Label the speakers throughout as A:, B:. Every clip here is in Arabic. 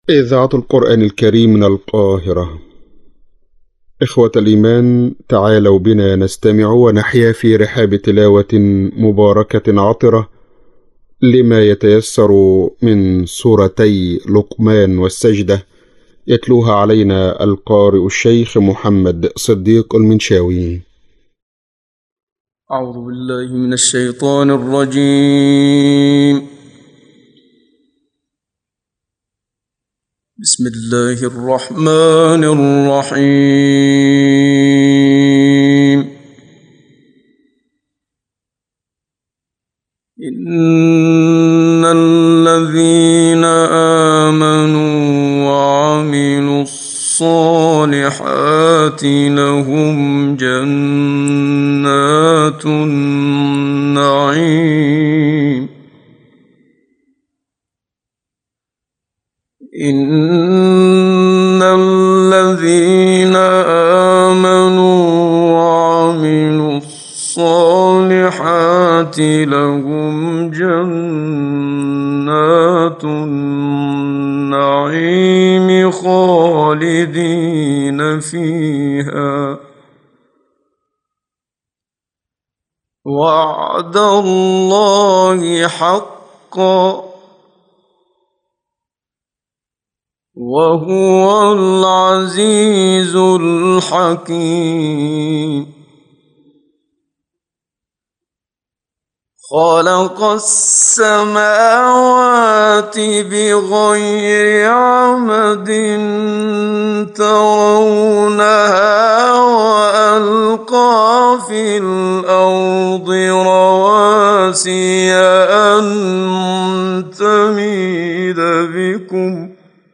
A: إذاعة القرآن الكريم من القاهرة. إخوة الإيمان، تعالوا بنا نستمع ونحيا في رحاب تلاوة مباركة عطرة لما يتيسر من سورتي لقمان والسجدة، يتلوها علينا القارئ الشيخ محمد صديق المنشاوي.
B: أعوذ بالله من الشيطان الرجيم. بسم الله الرحمن الرحيم. إن الذين آمنوا وعملوا الصالحات لهم جنات النعيم. إن الذين آمنوا وعملوا الصالحات لهم جنات النعيم خالدين فيها، وعد الله حقا، وهو العزيز الحكيم. خلق السماوات بغير عمد ترونها، وألقى في الأرض رواسي أن تميد بكم،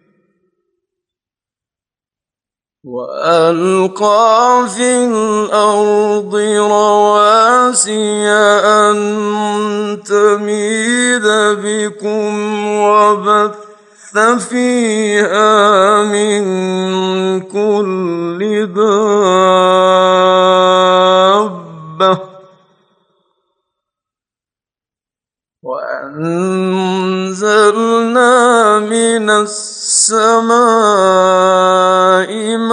B: وألقى في الأرض رواسي أن تميد بكم، وبث فيها من كل دابة، وأنزلنا من السماء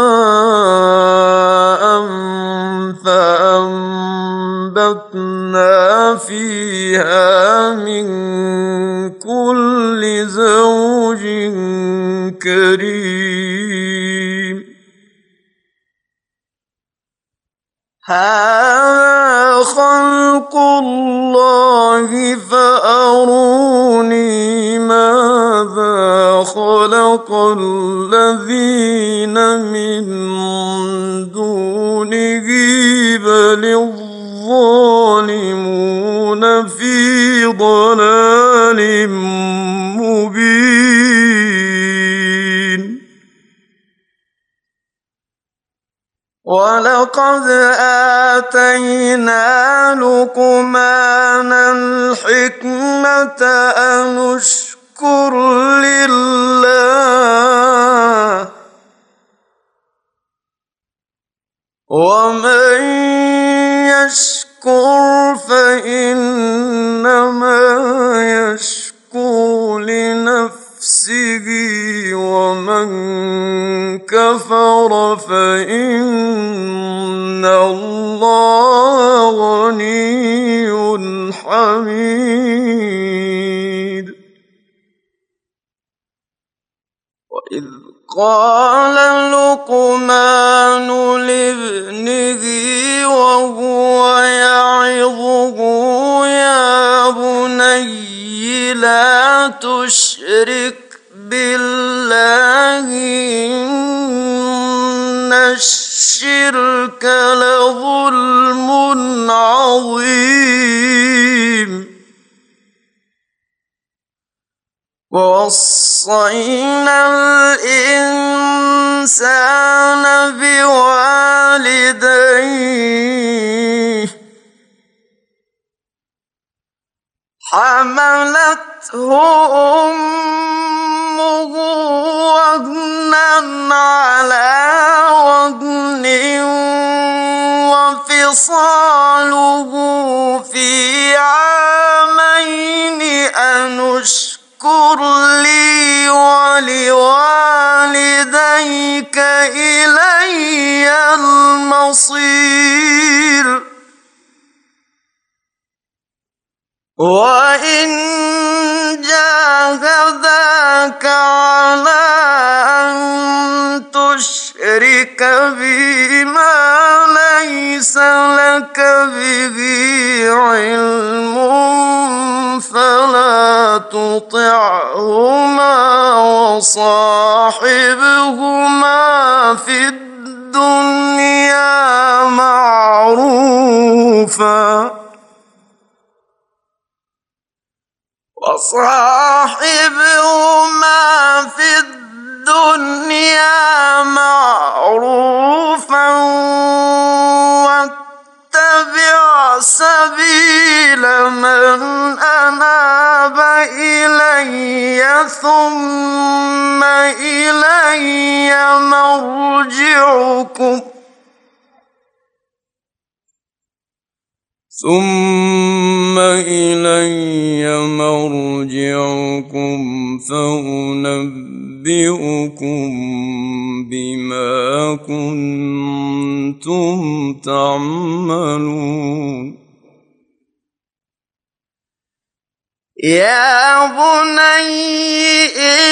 B: ماء فأنبتنا فيها من كل زوج كريم. هذا خلق الله فأروني ماذا خلق الذين من دونه، بل الظالمون في ضلال مبين. ولقد آتينا لقمان الحكمة أن اشكر لله، ومن يشكر فإنما يشكر لنفسه، ومن كفر فإن الله غني حميد. وإذ قال لقمان لابنه وهو يعظه يا بني لا تشرك بالله، إن الشرك لظلم عظيم. ووصينا الإنسان بوالديه حملته أمه وهنا على وهن، وفصاله في عامين أن اشكر لي ولوالديك إليك إلي المصير وإن جاهداك على أن تشرك بي ما ليس لك به علم فلا تطعهما وصاحبهما في الدنيا معروفا واتبع سبيل من أناب إلي ثم إلي مرجعكم فأنبئكم بما كنتم تعملون يا بني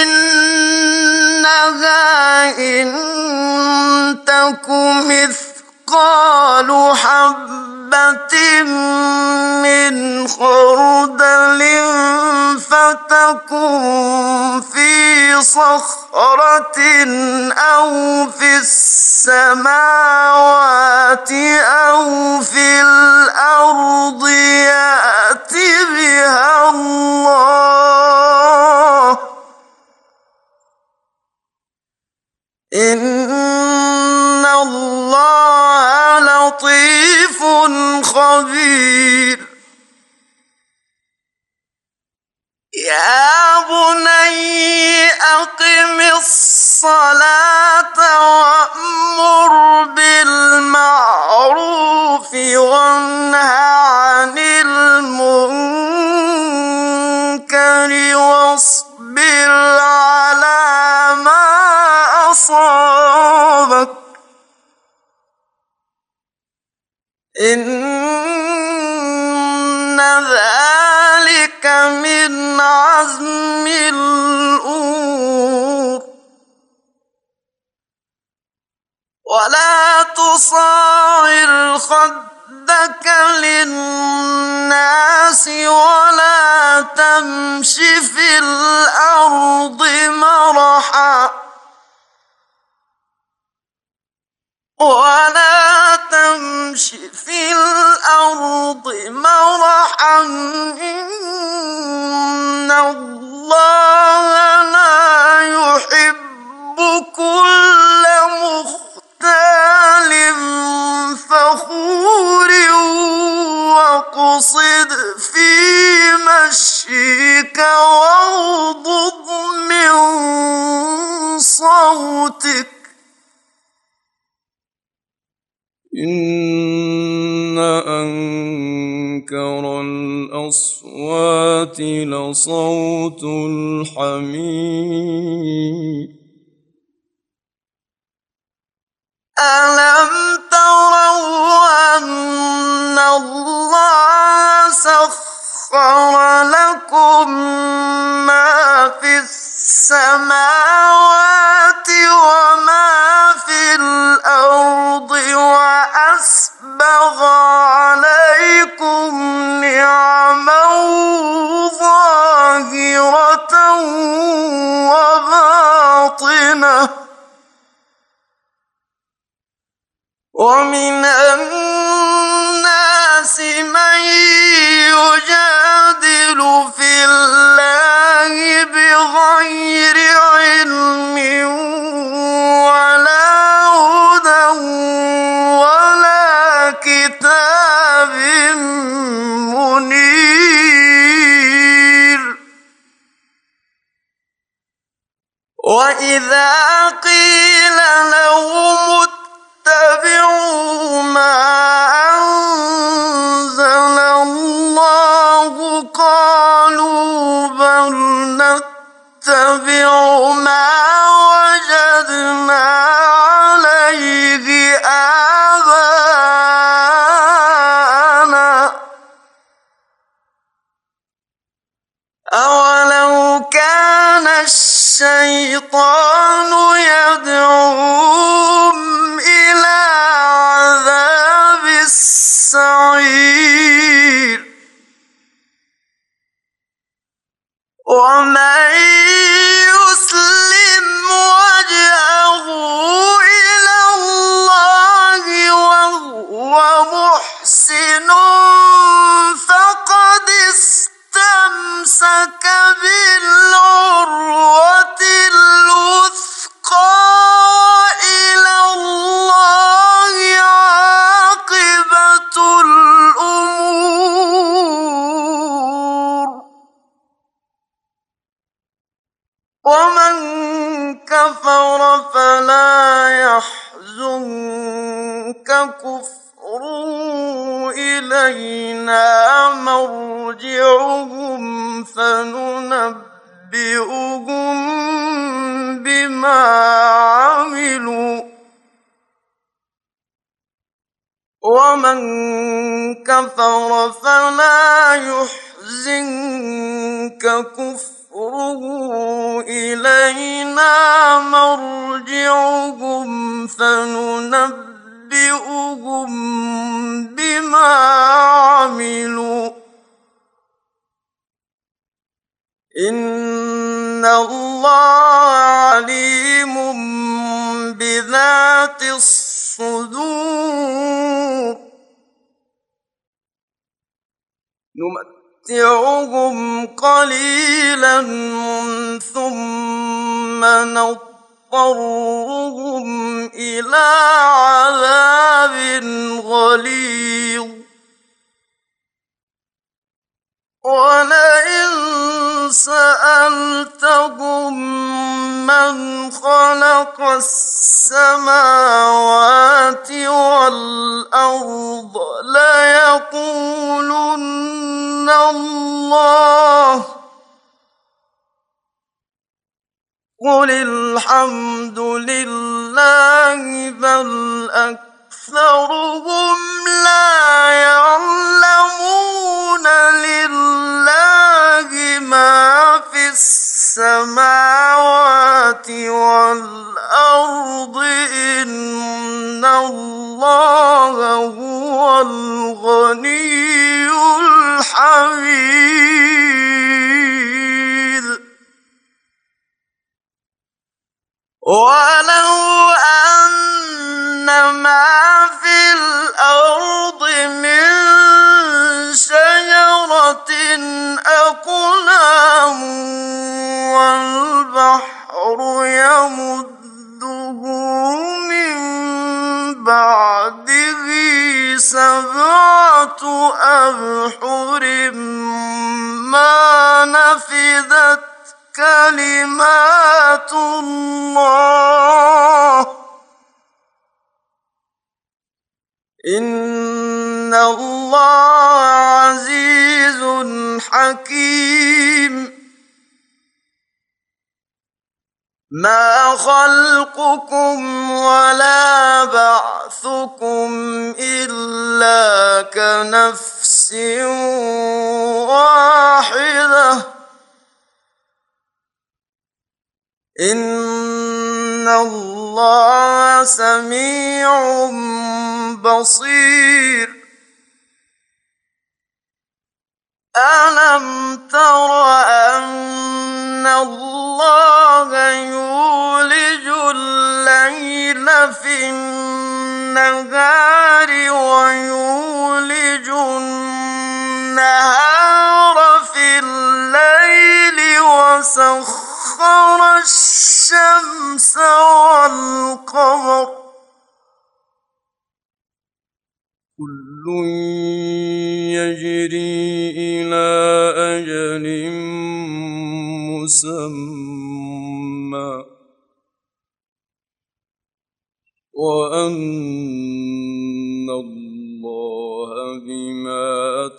B: إنها إن تك مثقال حبة من خردل فتكن في صخرة أو في السماوات أو في الأرض يأت بها الله إن الله لطيف خبير يا بني أقم الصلاة وأمر بالمعروف وانه عن المنكر واصبر على ما أصابك إن ذلك من عزم الأمور ولا تصعر خدك للناس ولا تمش في الأرض مرحا إن الله لا يحب كل مختال فخور واقصد في مشيك واغضض من صوتك إن أنكر الأصوات لصوت الحمير ألم تروا أن الله سخر لكم ما في السماوات وما في الأرض وأسبغ عليكم نعمه ظاهرة وباطنة ومن الناس من يجادل في الله بغير علم ولا هدى ولا كتاب منير وإذا قيل لهم اتبعوا ما أنزل الله قالوا بل نتبع ما وجدنا أولو كان الشيطان يدعوهم إلى عذاب السعير ومن يسلم وجهه إلى الله وهو محسن فقد استمسك بالعروة الوثقى إلى الله عاقبة الأمور ومن كفر فلا يحزنك كفره إلينا مرجعهم فننبئهم بما عملوا ومن كفر فلا يحزنك كفره إلينا مرجعهم فننبئهم بما عملوا إن الله عليم بذات الصدور نمتعهم قليلا ثم نضطرهم إلى عذاب غليظ ولئن سألتهم من خلق السماوات والأرض ليقولن الله قل الحمد لله بل أكثرهم لا يعلمون لله ما في السماوات والأرض إن الله هو الغني الحميد ولو أن ما في الأرض من شجرة أقلام والبحر يمده من بعده 7 أبحر ما نفدت كلمات الله إن الله عزيز حكيم ما خلقكم ولا بعثكم إلا كنفس واحدة إن الله سميع بصير ألم تر أن الله يولج الليل في النهار ويولج النهار في الليل وسخر الشمس والقمر كل يجري إلى أجل مسمى وأن الله بما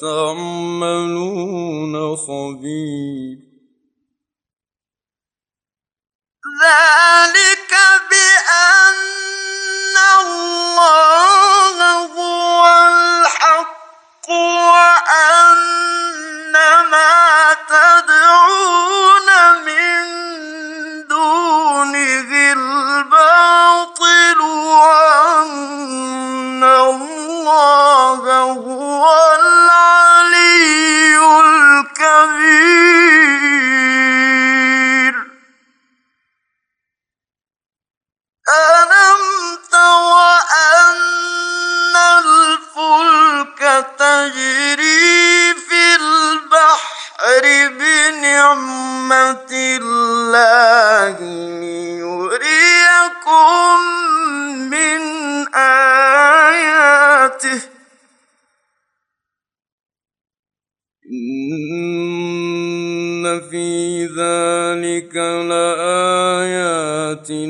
B: تعملون خبير ذلك بأن الله هو الحق وأن ما تدعون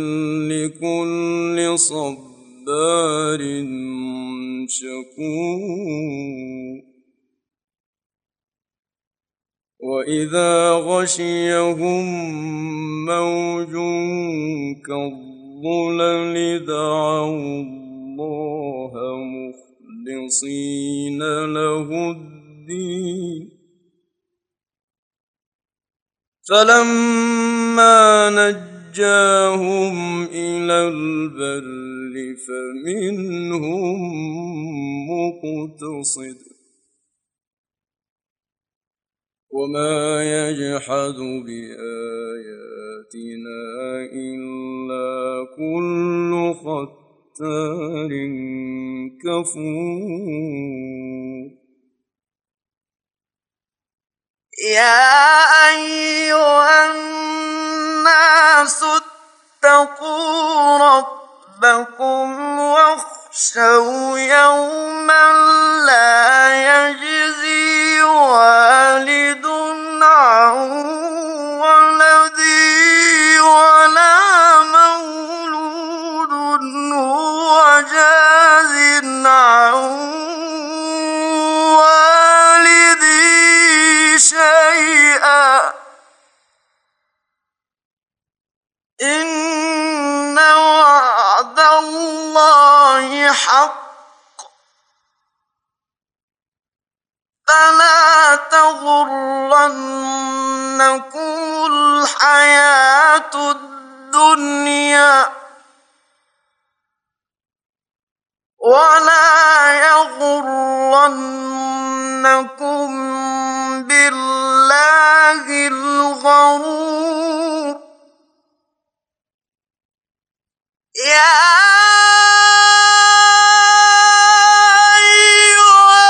B: لكل صبار شكور وإذا غشيهم موج كالظلل دعوا الله مخلصين له الدين فلما نجاهم إلى البر فمنهم مقتصد وما يجحد بآياتنا إلا كل ختار كفور
C: يا أيها الناس اتقوا ربكم واخشوا يوما لا يجزي والد عن ولده ولا مولود هو جاز عن والده شيئا إن وعد الله حق فلا تغرنكم الحياة الدنيا ولا يغرنكم بالله الغرور يا أيها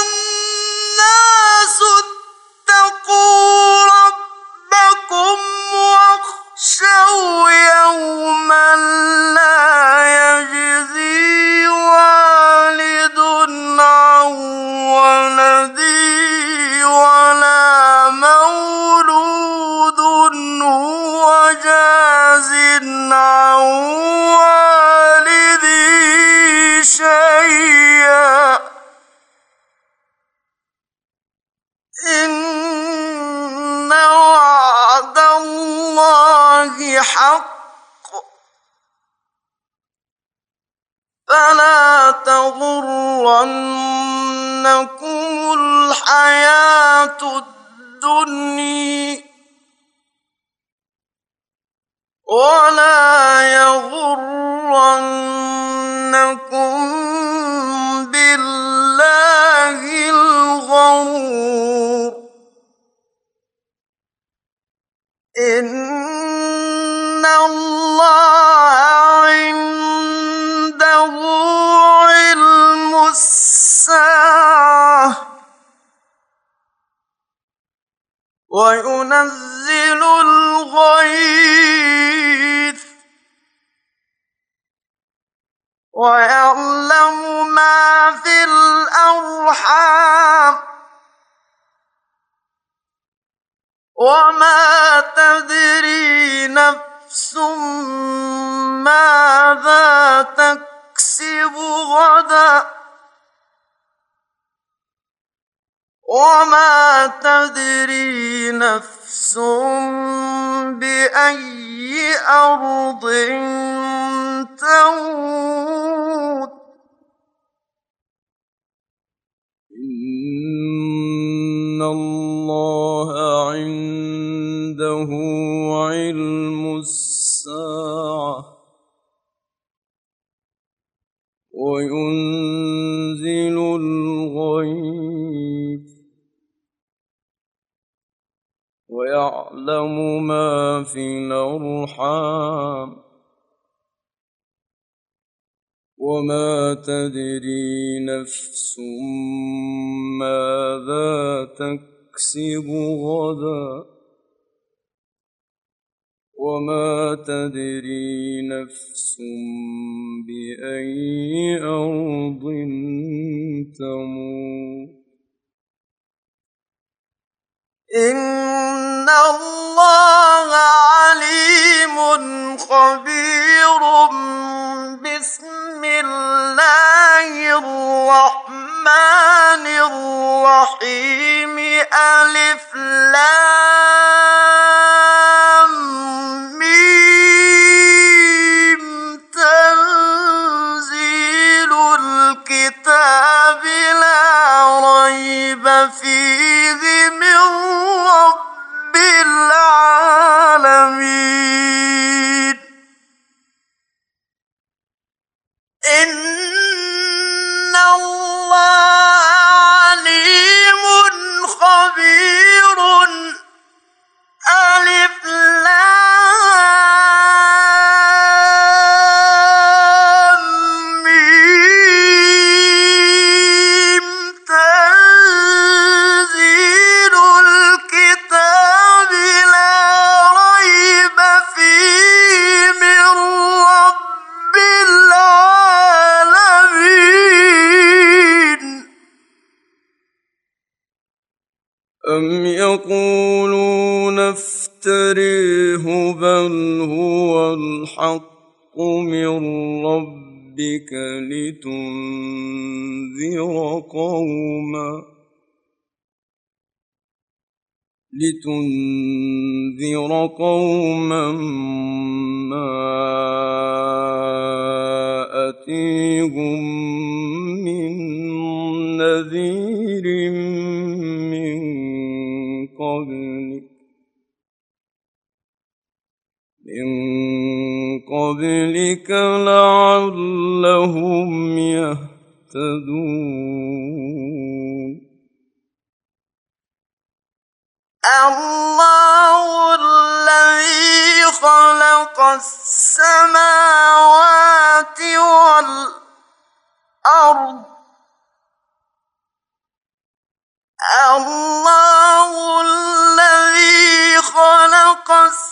C: الناس اتقوا ربكم واخشوا يوما لا يجزي والد عن ولده ولا مولود هو جاز عن والده شيئا إن وعد الله حق فلا تغرنكم الحياة الدنيا ولا يغرنكم بالله الغرور إن الله عنده علم الساعة وينزل الغيث ويعلم ما في الأرحام وما تدري نفس ماذا تكسب غدا وما تدري نفس بأي أرض تموت
B: إن الله عنده علم الساعة وينزل الغيث ويعلم ما في الأرحام وما تدري نفس ماذا تكسب غدا وما تدري نفس بأي أرض تموت
C: إن الله عليم خبير. بسم الله الرحمن الرحيم. ألف لام ميم. تنزيل الكتاب لا ريب فيه من رب العالمين. إن الله عليم خبير. ألف لام ميم. تنزيل الكتاب لا ريب فيه من رب العالمين.
B: أم يقولون افتريه بل هو الحق من ربك لتنذر قوما ما أتيهم من نذير من قبلك لعلهم يهتدون.
C: الله الذي خلق السماوات والأرض. الله الذي خلق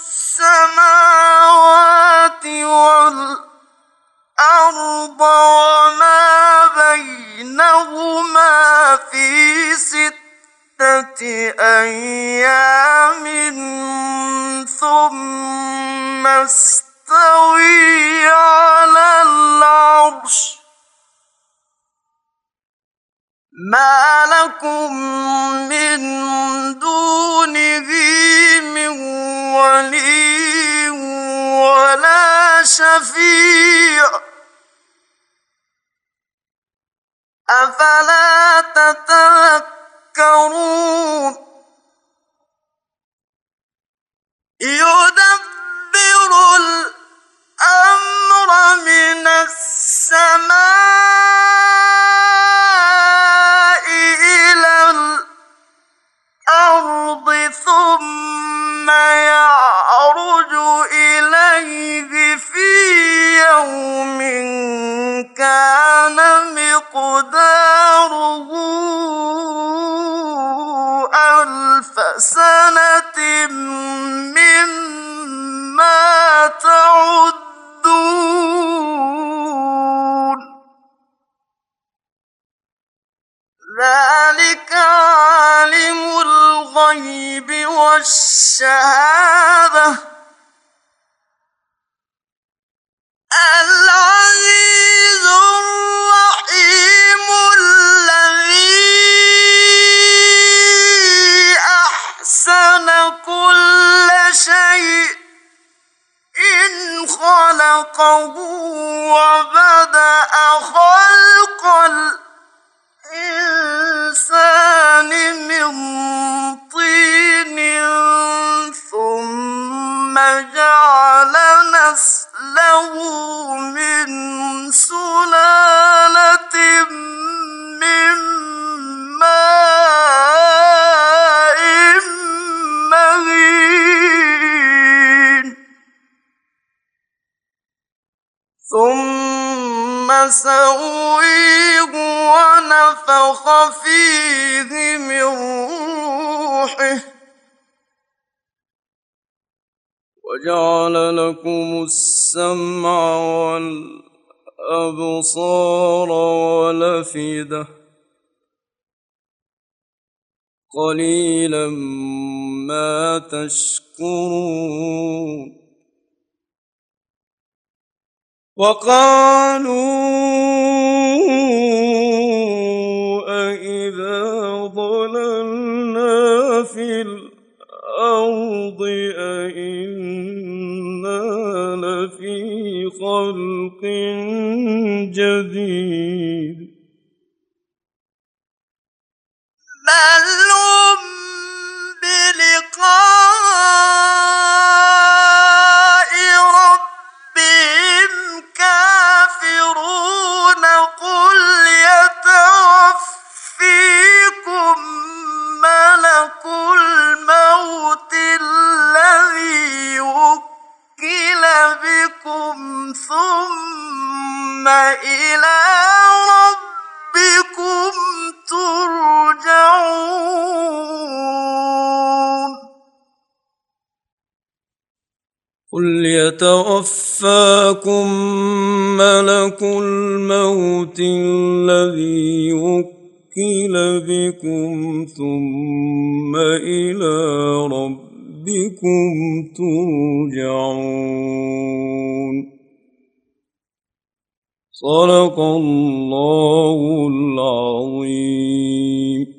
C: السماوات والأرض وما بينهما في 6 أيام ثم استوي على العرش. ما لكم من دونه من ولي ولا شفيع. أفلا تتذكرون. يدبر الأمر من السماء إلى الأرض ثم يعرج إليه في يوم كان مقداره 1000 سنة مما تعدون. ذلك عالم الغيب والشهادة العزيز الرحيم. الذي أحسن كل شيء خلقه وبدأ خلق الإنسان من طين ثم جعل نسله من سلالة من ماء مهين ثم سويه ونفخ فيه من روحه
B: وجعل لكم السمع والأبصار والأفئدة قليلا ما تشكرون وقالوا أإذا ضللنا في الأرض أإنا لفي خلق جديد
C: بل هم بلقاء ربهم كافرون قل يتوفيكم ملك الموت الذي وكل بكم ثم إلى ربكم ترجعون
B: قل يتوفاكم ملك الموت الذي وكل بكم ثم إلى ربكم ترجعون صدق الله العظيم